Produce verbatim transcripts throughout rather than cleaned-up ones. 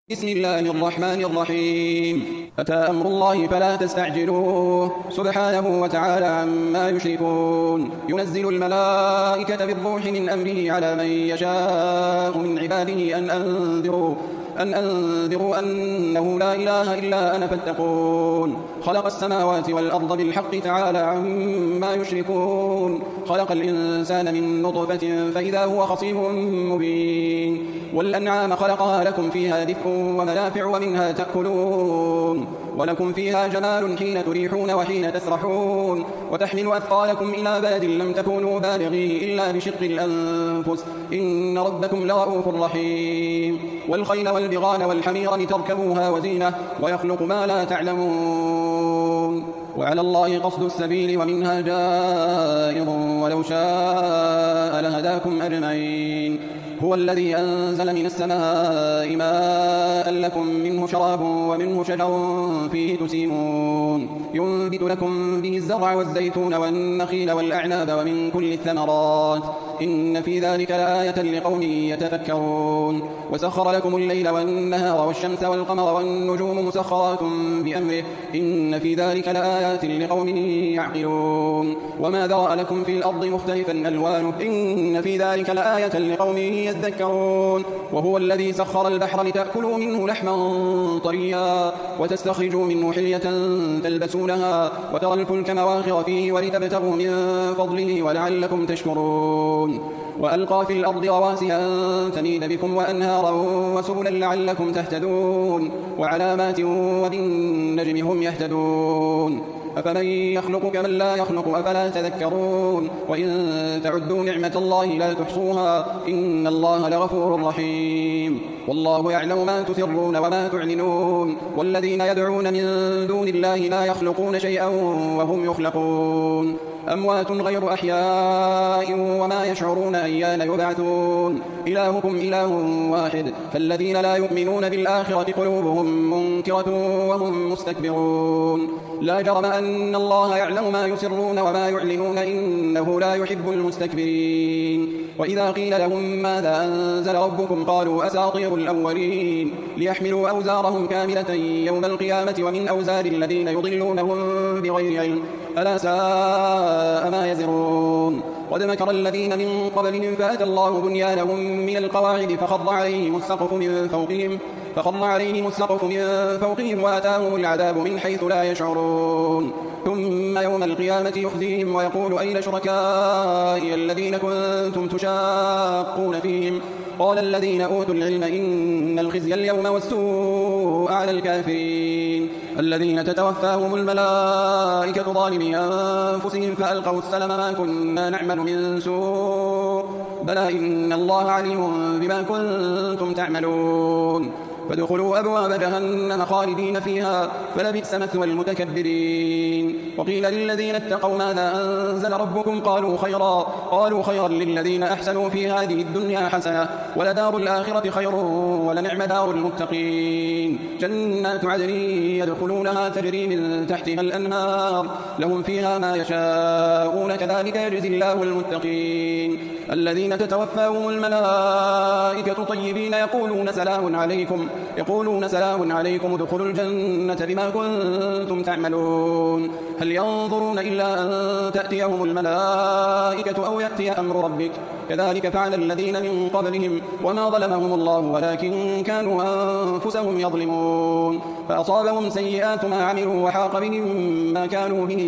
بسم الله الرحمن الرحيم. أتى أمر الله فلا تستعجلوه سبحانه وتعالى عما يشركون. ينزل الملائكة بالروح من أمره على من يشاء من عباده أن أنذروا أن أنذروا أنه لا إله إلا أنا فاتقون. خلق السماوات والأرض بالحق تعالى عما يشركون. خلق الإنسان من نطفة فإذا هو خصيم مبين. والأنعام خلقها لكم فيها دفء ومنافع ومنها تأكلون ولكم فيها جمال حين تريحون وحين تسرحون وتحمل أثقالكم إلى بلد لم تكونوا بالغيه إلا بشق الأنفس إن ربكم لرؤوف رحيم. والخيل والبغال والحمير لتركبوها وزينة ويخلق ما لا تعلمون وعلى الله قصد السبيل ومنها جائر ولو شاء لهداكم أجمعين. هو الذي أنزل من السماء ماء لكم منه شراب ومنه شجر فيه تسيمون ينبت لكم به الزرع والزيتون والنخيل والأعناب ومن كل الثمرات إن في ذلك لآية لقوم يتفكرون. وسخر لكم الليل والنهار والشمس والقمر والنجوم مسخرات بأمره إن في ذلك لآيات لقوم يعقلون. وما ذرأ لكم في الأرض مختلفا ألوانه إن في ذلك لآية لقوم يذكرون. وهو الذي سخر البحر لتأكلوا منه لحما طريا وتستخرجوا منه حلية تلبسونها وترى الفلك مواخر فيه ولتبتغوا من فضله ولعلكم تشكرون. وألقى في الأرض رواسي أن تميد بكم وأنهارا وسبلا لعلكم تهتدون وعلامات وبالنجم هم يهتدون. أفمن يخلق كمن لا يخلق أفلا تذكرون. وإن تعدوا نعمة الله لا تحصوها إن الله لغفور رحيم. والله يعلم ما تسرون وما تعلنون. والذين يدعون من دون الله لا يخلقون شيئا وهم يخلقون أموات غير أحياء وما يشعرون أيان يبعثون. إلهكم إله واحد فالذين لا يؤمنون بالآخرة قلوبهم منكرة وهم مستكبرون. لا جرم أن الله يعلم ما يسرون وما يعلنون إنه لا يحب المستكبرين. وإذا قيل لهم ماذا أنزل ربكم قالوا أساطير الأولين ليحملوا أوزارهم كاملة يوم القيامة ومن أوزار الذين يضلونهم بغير علم ألا ساء ما يزرون. قد مكر الذين من قبلهم فأتى الله بنيانهم من القواعد فخر عليهم السقف من فوقهم فخر عليهم السقف من فوقهم وأتاهم العذاب من حيث لا يشعرون. ثم يوم القيامة يخزيهم ويقول أين شركائي الذين كنتم تشاقون فيهم قال الذين أوتوا العلم إن الخزي اليوم والسوء على الكافرين الذين تتوفاهم الملائكة ظالمي أنفسهم فألقوا السلم ما كنا نعمل من سوء بلى إن الله عليم بما كنتم تعملون. فادخلوا أبواب جهنم خالدين فيها فلبئس مثوى المتكبرين. وقيل للذين اتقوا ماذا أنزل ربكم قالوا خيرا قالوا خيرا للذين أحسنوا في هذه الدنيا حسنة ولدار الآخرة خير ولنعم دار المتقين. جنات عدن يدخلونها تجري من تحتها الأنهار لهم فيها ما يشاءون كذلك يجزي الله المتقين. الذين تتوفاهم الملائكة طيبين يقولون سلام عليكم يقولون سلام عليكم ادخلوا الجنة بما كنتم تعملون. هل ينظرون إلا أن تأتيهم الملائكة أو يأتي أمر ربك كذلك فعل الذين من قبلهم وما ظلمهم الله ولكن كانوا أنفسهم يظلمون. فأصابهم سيئات ما عملوا وحاق بهم ما كانوا به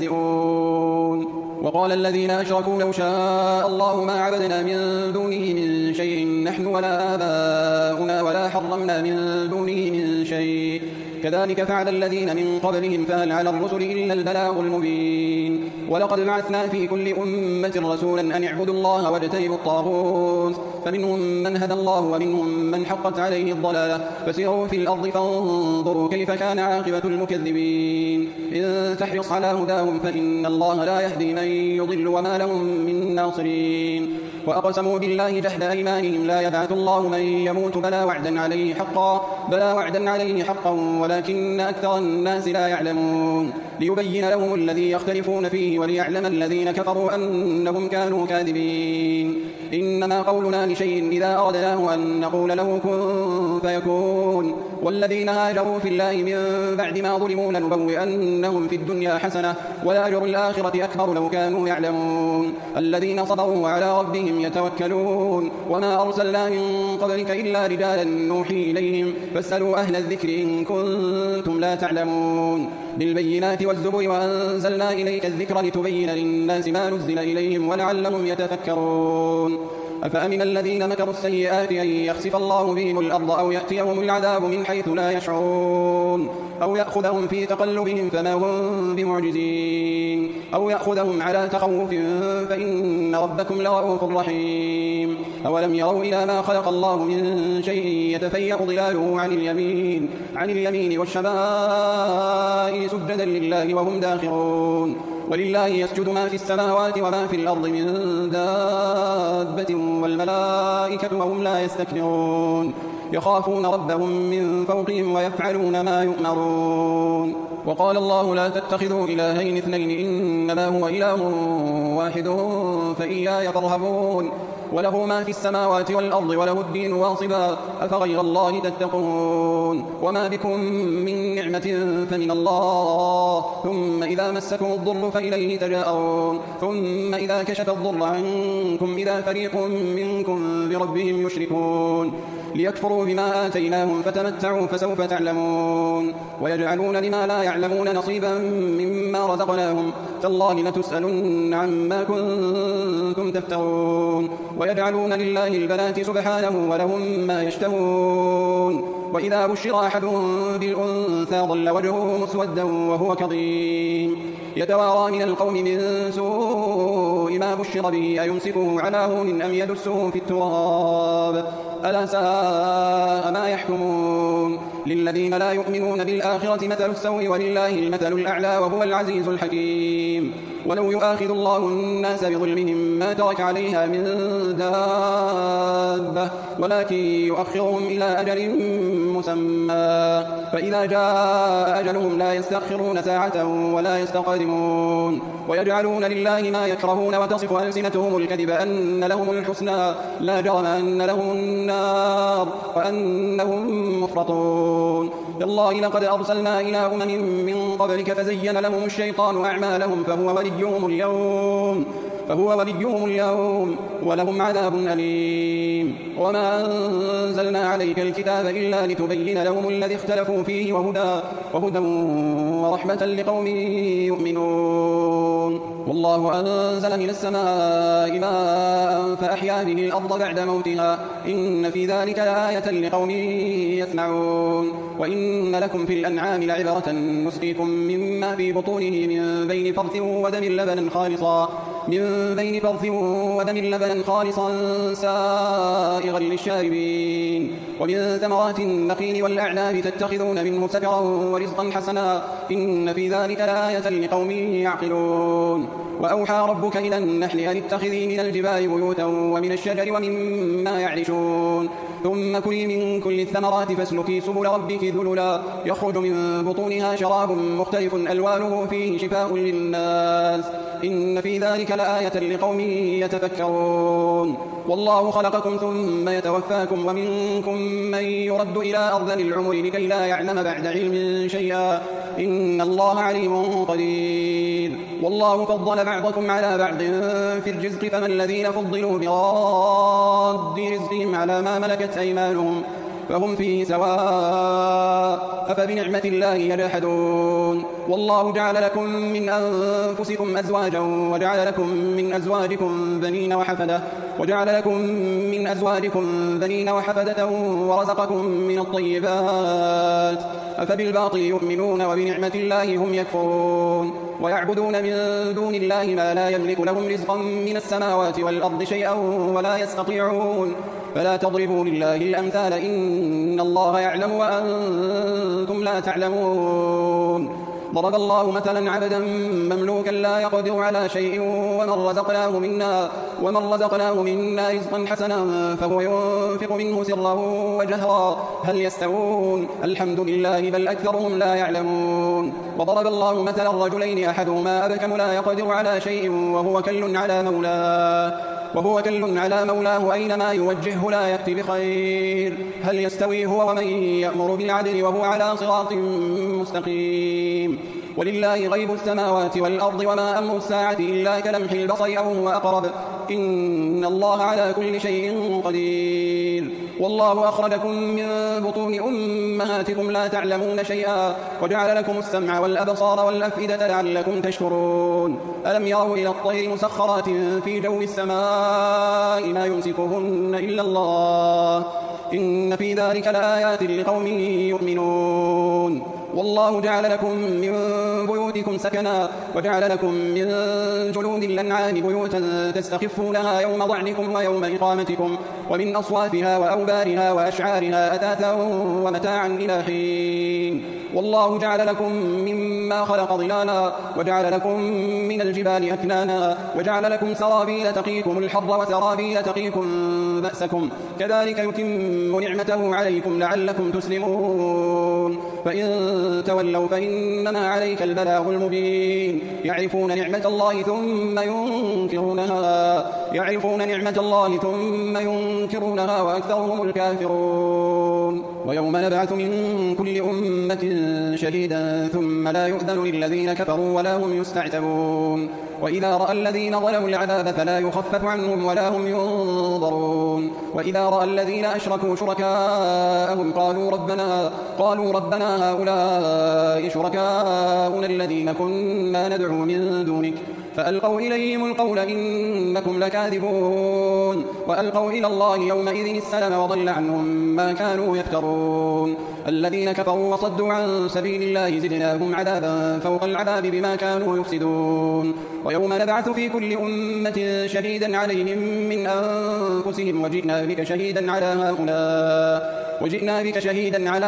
يستهزئون. وقال الذين أشركوا لو شاء الله ما عبدنا من دونه من شيء نحن ولا آباؤنا ولا حرمنا من دونه من شيء كذلك فعل الذين من قبلهم فهل على الرسل إلا البلاغ المبين. ولقد بعثنا في كل أمة رسولا أن اعبدوا الله واجتنبوا الطاغوت فمنهم من هدى الله ومنهم من حقت عليه الضلالة فسيروا في الأرض فانظروا كيف كان عاقبة المكذبين. إن تحرص على هداهم فإن الله لا يهدي من يضل وما لهم من ناصرين. وأقسموا بالله جهد أيمانهم لا يبعث الله من يموت بلى وعدا عليه حقا بلى وعدا عليه حقا ولكن أكثر الناس لا يعلمون. ليبين لهم الذي يختلفون فيه وليعلم الذين كفروا أنهم كانوا كاذبين. إنما قولنا لشيء إذا أردناه أن نقول له كن فيكون. والذين هاجروا في الله من بعد ما ظلموا لنبوئنهم في الدنيا حسنة وأجر الآخرة أكبر لو كانوا يعلمون. الذين صبروا وعلى ربهم يتوكلون. وما أرسلنا من قبلك إلا رجالا نوحي إليهم فاسألوا أهل الذكر إن كنتم لا تعلمون. بالبينات والزبر وأنزلنا إليك الذكر لتبين للناس ما نزل إليهم ولعلهم يتفكرون. أفأمن الذين مكروا السيئات أن يخسف الله بهم الأرض أو يأتيهم العذاب من حيث لا يشعرون أو يأخذهم في تقلبهم فما هم بمعجزين أو يأخذهم على تخوف فإن ربكم لرؤوف رحيم. أولم يروا إلى ما خلق الله من شيء يتفيأ ظلاله عن اليمين عن اليمين والشمائل سجدا لله وهم داخرون. ولله يسجد ما في السماوات وما في الأرض من دابة والملائكة وهم لا يستكبرون يخافون ربهم من فوقهم ويفعلون ما يؤمرون. وقال الله لا تتخذوا إلهين اثنين إنما هو إله واحد فإياي فارهبون. وله ما في السماوات والأرض وله الدين واصبا أفغير الله تتقون. وما بكم من نعمة فمن الله ثم إذا مسكم الضر فإليه تجاءرون ثم إذا كشف الضر عنكم إذا فريق منكم بربهم يشركون ليكفروا بما آتيناهم فتمتعوا فسوف تعلمون. ويجعلون لما لا يعلمون نصيبا مما رزقناهم تالله لتسألن عما كنتم تفترون. ويجعلون لله البنات سبحانه ولهم ما يشتهون. وإذا بشر أحدهم بالأنثى ظل وجهه مسودا وهو كظيم يتوارى من القوم من سوء ما بشر به أيمسكه على هون أم يدسه في التراب ألا ساء ما يحكمون. للذين لا يؤمنون بالآخرة مثل السوء ولله المثل الأعلى وهو العزيز الحكيم. ولو يؤاخذ الله الناس بظلمهم ما ترك عليها من دابة ولكن يؤخرهم إلى أجل مسمى فإذا جاء أجلهم لا يستأخرون ساعة ولا يستقدمون. ويجعلون لله ما يكرهون وتصف ألسنتهم الكذب أن لهم الحسنى لا جرم أن لهم النار وأنهم مفرطون. تالله لقد أرسلنا إلى أمم من قبلك فزين لهم الشيطان أعمالهم فهو وليهم اليوم فهو وليهم اليوم ولهم عذاب أليم. وما أنزلنا عليك الكتاب إلا لتبين لهم الذي اختلفوا فيه وهدى, وهدى ورحمة لقوم يؤمنون. والله أنزل من السماء ماء فأحيا به الأرض بعد موتها إن في ذلك لآية لقوم يسمعون. وإن لكم في الأنعام لعبرة نسقيكم مما في بطونه من بين فرث ودم لبنا خالصا من بين فرث ودم لبنا خالصا سائغا للشاربين. ومن ثمرات النخيل والأعناب تتخذون منه سكرا ورزقا حسنا إن في ذلك لآية لقوم يعقلون. وأوحى ربك إلى النحل أن اتخذي من الجبال بيوتا ومن الشجر ومما يعرشون ثم كلي من كل الثمرات فاسلكي سبل ربك ذللا يخرج من بطونها شراب مختلف ألوانه فيه شفاء للناس إن في ذلك لآية لقوم يتفكرون. والله خلقكم ثم يتوفاكم ومنكم من يرد إلى أرذل العمر لكي لا يعلم بعد علم شيئا إن الله عليم قدير. والله فضل بعضكم على بعض في الرزق فما الذين فضلوا براد رزقهم على ما ملكت أيمانهم فهم فيه سواء أفبنعمة الله يجحدون. والله جعل لكم من أنفسكم أزواجا وجعل لكم من أزواجكم بنين وحفدة وجعل لكم من أزواجكم بنين وحفدة ورزقكم من الطيبات أفبالباطل يؤمنون وبنعمة الله هم يكفرون. ويعبدون من دون الله ما لا يملك لهم رزقا من السماوات والأرض شيئا ولا يستطيعون فلا تضربوا لله الأمثال إن الله يعلم وأنتم لا تعلمون. ضرب الله مثلا عبدا مملوكا لا يقدر على شيء ومن رزقناه منا, ومن رزقناه منا رزقا حسنا فهو ينفق منه سرا وجهرا هل يستوون الحمد لله بل أكثرهم لا يعلمون. وضرب الله مثلا رجلين أحدهما أبكم لا يقدر على شيء وهو كل على مولاه وهو كل على مولاه أينما يوجهه لا يأتي بخير هل يستوي هو ومن يأمر بالعدل وهو على صراط مستقيم. ولله غيب السماوات والأرض وما أمر الساعة إلا كلمح البصر أو هو أقرب إن الله على كل شيء قدير. والله أخرجكم من بطون أمهاتكم لا تعلمون شيئا وجعل لكم السمع والأبصار والأفئدة لعلكم تشكرون. ألم يروا إلى الطير مسخرات في جو السماء ما يمسكهن إلا الله إن في ذلك لآيات لقوم يؤمنون. والله جعل لكم من بيوتكم سكنا وجعل لكم من جلود الأنعام بيوتا تستخفونها يوم ضعنكم ويوم إقامتكم ومن أصوافها وأوبارها وأشعارها أثاثا ومتاعا إلى حين. والله جعل لكم مما خلق ظلالا وجعل لكم من الجبال أكنانا وجعل لكم سرابيل تقيكم الحر وسرابيل تقيكم بأسكم كذلك يتم نعمته عليكم لعلكم تسلمون. فإن تولوا فإنما عليك البلاغ المبين. يعرفون نعمة الله ثم ينكرونها يعرفون نعمة الله ثم ينكرونها وأكثرهم الكافرون. ويوم نبعث من كل أمة شهيدا ثم لا يؤذن للذين كفروا ولا هم يستعتبون. وإذا رأى الذين ظلموا العذاب فلا يخفف عنهم ولا هم ينظرون. وإذا رأى الذين أشركوا شركاءهم قالوا ربنا قالوا ربنا هؤلاء شركاؤنا الذين كنا ندعو من دونك فألقوا إليهم القول إنكم لكاذبون. وألقوا إلى الله يومئذ السلام وضل عنهم ما كانوا يفترون. الذين كفروا وصدوا عن سبيل الله زدناهم عذابا فوق العذاب بما كانوا يفسدون. ويوم نبعث في كل أمة شهيدا عليهم من أنفسهم وجئنا بك شهيدا على هؤلاء وجئنا بك شهيدا على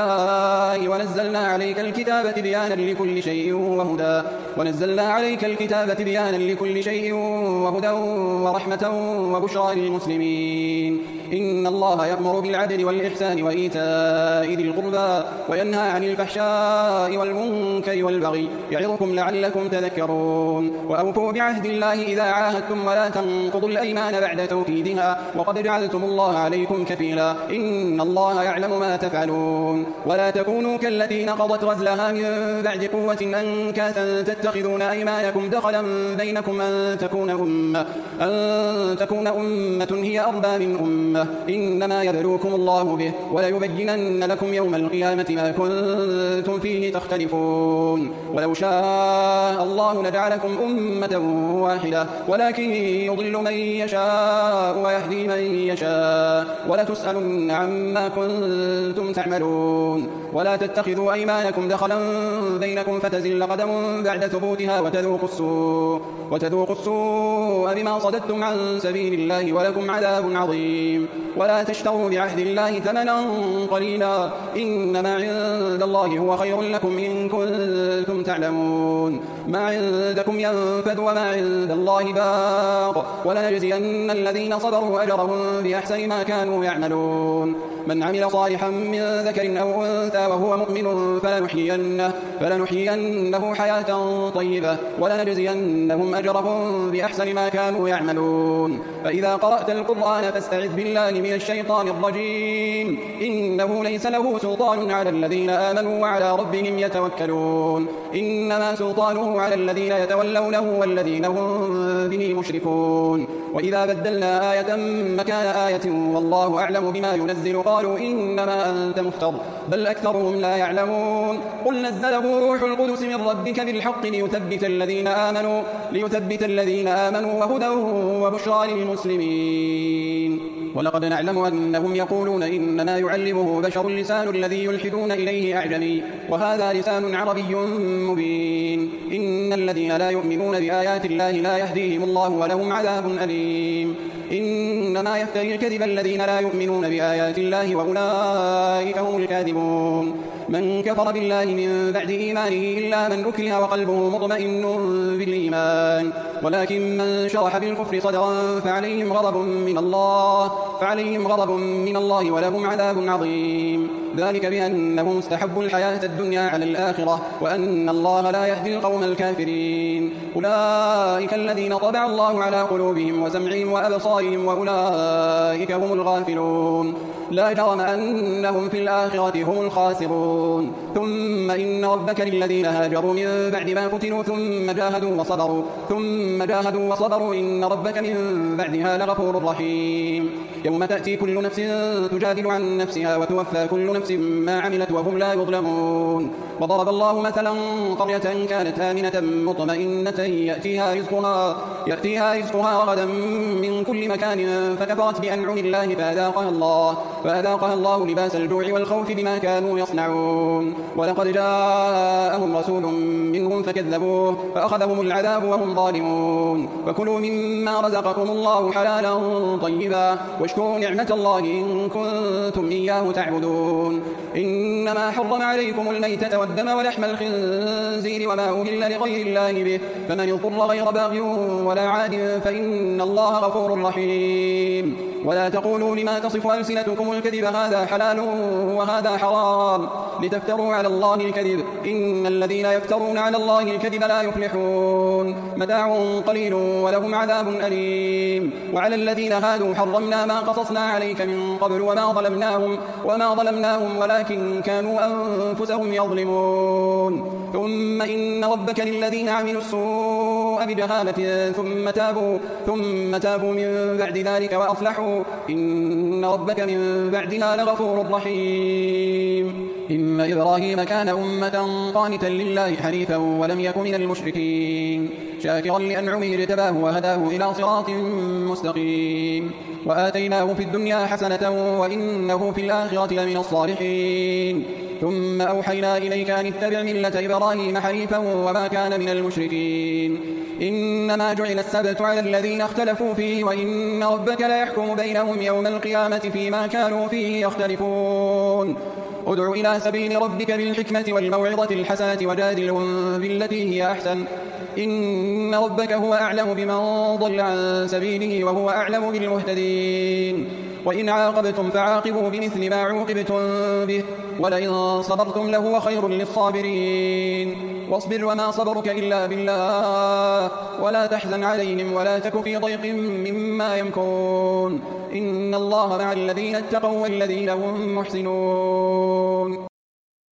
هؤلاء ونزلنا عليك الكتاب تبيانا لكل شيء وهدى ونزلنا عليك الكتاب تبيانا لكل شيء وهدى ورحمة وبشرى للمسلمين. إن الله يأمر بالعدل والإحسان وإيتاء ذي القربى وينهى عن الفحشاء والمنكر والبغي يعظكم لعلكم تذكرون. وأوفوا بعهد الله إذا عاهدتم ولا تنقضوا الأيمان بعد توكيدها وقد جعلتم الله عليكم كفيلا إن الله يعلم ما تفعلون. ولا تكونوا كالتي نقضت غزلها من بعد قوة أنكاثا تتخذون أيمانكم دخلا بينكم أن تكون أمة أن تكون أمة هي أربى من أمة إنما يبلوكم الله به وليبينن لكم يوم القيامة ما كنتم فيه تختلفون. ولو شاء الله لجعلكم أمة واحدة ولكن يضل من يشاء ويهدي من يشاء ولتسألن عما كنتم تعملون. ولا تتخذوا أيمانكم دخلا بينكم فتزل قدم بعد ثبوتها وتذوقوا السوء وتذوقوا السوء بما صددتم عن سبيل الله ولكم عذاب عظيم. ولا تشتروا بعهد الله ثمنا قليلا إنما عند الله هو خير لكم إن كنتم تعلمون. ما عندكم ينفد وما عند الله باق ولنجزين الذين صبروا أجرهم بأحسن ما كانوا يعملون. من عمل صالحا من ذكر أو أنثى وهو مؤمن فلنحيينه, فلنحيينه حياة طيبة ولنجزينهم أجرهم بأحسن ما كانوا يعملون. فإذا قرأت القرآن فاستعذ بالله من الشيطان الرجيم إنه ليس له سلطان على الذين آمنوا وعلى ربهم يتوكلون. إنما سلطانه على الذين يتولونه والذين هم به مشركون. وإذا بدلنا آية مكان آية والله أعلم بما ينزل قالوا إنما أنت مفتر بل أكثرهم لا يعلمون. قل نزله روح القدس من ربك بالحق ليثبت الذين آمنوا ليثبت الذين آمنوا وهدى وبشرى للمسلمين. ولقد نعلم أنهم يقولون إنما يعلمه بشر لسان الذي يلحدون إليه أعجمي وهذا لسان عربي مبين. إن الذين لا يؤمنون بآيات الله لا يهديهم الله ولهم عذاب أليم. إنما يفتري الكذب الذين لا يؤمنون بآيات الله وأولئك هم الكاذبون. من كفر بالله من بعد إيمانه إلا من أكره وقلبه مطمئن بالإيمان ولكن من شرح بالكفر صدرا فعليهم غضب من الله فعليهم غضب من الله ولهم عذاب عظيم. ذلك بأنهم استحبوا الحياة الدنيا على الآخرة وأن الله لا يهدي القوم الكافرين. أولئك الذين طبع الله على قلوبهم وسمعهم وأبصارهم وأولئك هم الغافلون. لا جرم أنهم في الآخرة هم الخاسرون. ثم إن ربك للذين هاجروا من بعد ما فتنوا ثم جاهدوا وصبروا ثم جاهدوا وصبروا إن ربك من بعدها لغفور رحيم. يوم تأتي كل نفس تجادل عن نفسها وتوفى كل نفس ما عملت وهم لا يظلمون. وضرب الله مثلا قرية كانت آمنة مطمئنة يأتيها رزقها يأتيها رزقها رغدا من كل مكان فكفرت بأنعم الله فأذاقها الله فأذاقها الله لباس الجوع والخوف بما كانوا يصنعون. ولقد جاءهم رسول منهم فكذبوه فأخذهم العذاب وهم ظالمون. فكلوا مما رزقكم الله حلالا طيبا واشكروا نعمة الله إن كنتم إياه تعبدون. إنما حرم عليكم الميتة والدم ولحم الخنزير وما أهل لغير الله به فمن اضطر غير باغ ولا عاد فإن الله غفور رحيم. ولا تقولوا لما تصف ألسنتكم الكذب هذا حلال وهذا حرام لتفتروا على الله الكذب إن الذين يفترون على الله الكذب لا يفلحون. متاع قليل ولهم عذاب أليم. وعلى الذين هادوا حرمنا ما قصصنا عليك من قبل وما ظلمناهم وما ظلمناهم ولكن كانوا أنفسهم يظلمون. ثم إن ربك للذين عملوا السوء بجهالة ثم تابوا ثم تابوا من بعد ذلك وأصلحوا إن ربك من بعدها لغفور رحيم. إن إبراهيم كان أمة قانتا لله حنيفا ولم يكن من المشركين شاكرا لأنعمه اجتباه وهداه إلى صراط مستقيم. وآتيناه في الدنيا حسنة وإنه في الآخرة لمن الصالحين. ثم أوحينا إليك أن اتبع ملة إبراهيم حنيفا وما كان من المشركين. إنما جعل السبت على الذين اختلفوا فيه وإن ربك لا يحكم بينهم يوم القيامة فيما كانوا فيه يختلفون. ادع إلى سبيل ربك بالحكمة والموعظة الحسنة وجادلهم بالتي هي أحسن إن ربك هو أعلم بمن ضل عن سبيله وهو أعلم بالمهتدين. وإن عاقبتم فعاقبوا بمثل ما عوقبتم به ولئن صبرتم لهو خير للصابرين. واصبر وما صبرك إلا بالله ولا تحزن عليهم ولا تك في ضيق مما يمكرون إن الله مع الذين اتقوا والذين هم محسنون.